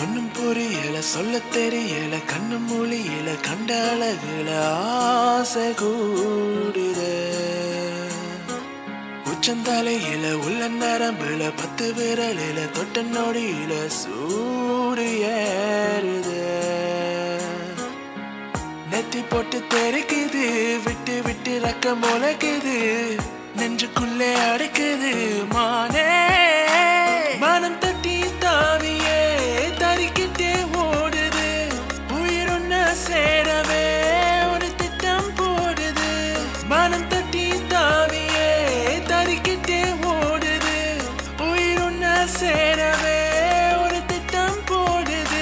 ஒண்ணும் புரியல சொல்ல தெரியல கண்ணு மொழியில கண்ட அழகுல ஆசை கூடுதே உச்சந்தலையில உள்ள நரம்புல 10 விரலில தொட்ட நொடியில சூடு ஏறுதே நெத்தி போட்டு தெரிக்குது விட்டு விட்டு ரக்க முளைக்குது நெஞ்சுக்குள்ளே அடைக்குது மானே மனம் தட்டி தாவியே தறிக்கிட்டே ஓடுது உயிர் ஒன்ன சேரவே ஒரு திட்டம் போடுது மனம் தட்டி தாவியே தறிக்கிட்டே ஓடுது உயிர் ஒன்ன சேரவே ஒரு திட்டம் போடுது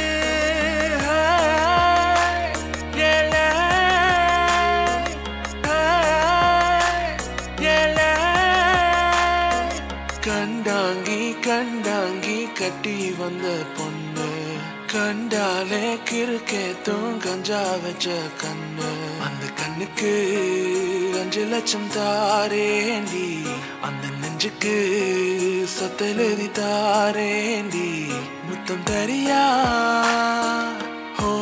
கண்டாங்கி கண்டாங்கி கட்டி வந்த பொண்ணு கண்டாலே கிறுக்கேத்தும் கஞ்சா வச்ச கண்ணு அந்த கண்ணுக்கு 5 லட்சம் தாரேண்டி அந்த நெஞ்சுக்கு சொத்தெழுதி தாரேண்டி முத்தம் தரியா ஹோ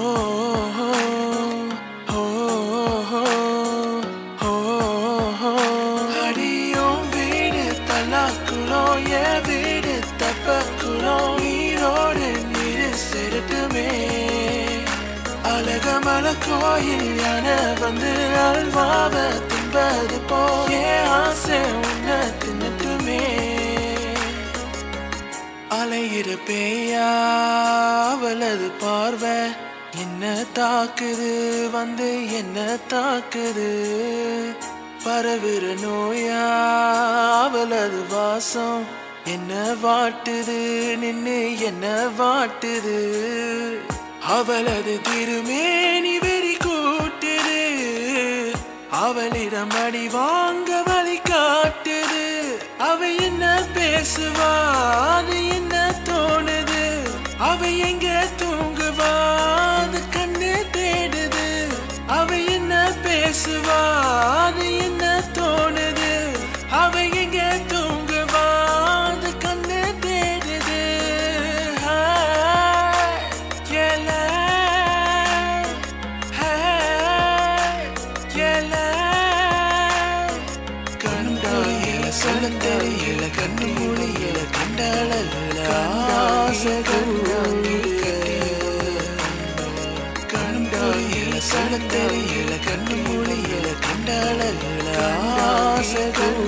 என் வீடு தப்பக்குளம் நீரோடு நீரு செருட்டுமே அழகமல கோயில் யானை வந்து அல்வாவ தின்பது போ என் ஆசை உன்ன தின்னுட்டுமே அலையிற பேயாவலது பார்வை என்ன தாக்குது வந்து என்ன தாக்குது பரவுற நோயாவலது வாசம் என்ன வாட்டுது நின்னு என்ன வாட்டுது அவளது திருமேனி வெறி கூட்டுது அவளிடம் அடி வாங்க வழி காட்டுது அவ என்ன பேசுவா அது என்ன தோணுது அவ எங்க தூங்குவா அது கண்ணு தேடுது அவ என்ன பேசுவா அது என்ன தோணுது அவ எங்க தூங்குவா அது கண்ணு தேடுது கண்டாயில சொல்ல தெரியல கண்ணு மொழியில கண்ட அழகுல ஆசை கண்டாயில சொல்ல தெரியல கண்ணு மொழியில கண்ட அழகுல ஆசை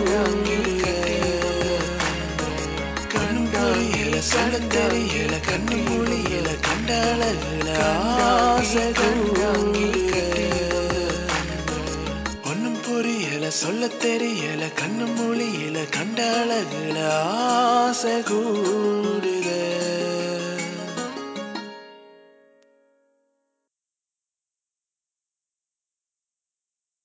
கண்டாயில சொல்ல தெரியல கண்ணு மொழியில கண்ட அழகுல ஆசை ஒண்ணும் புரியல சொல்ல தெரியல கண்ணு மொழியில கண்ட அழகுல ஆசை கூடு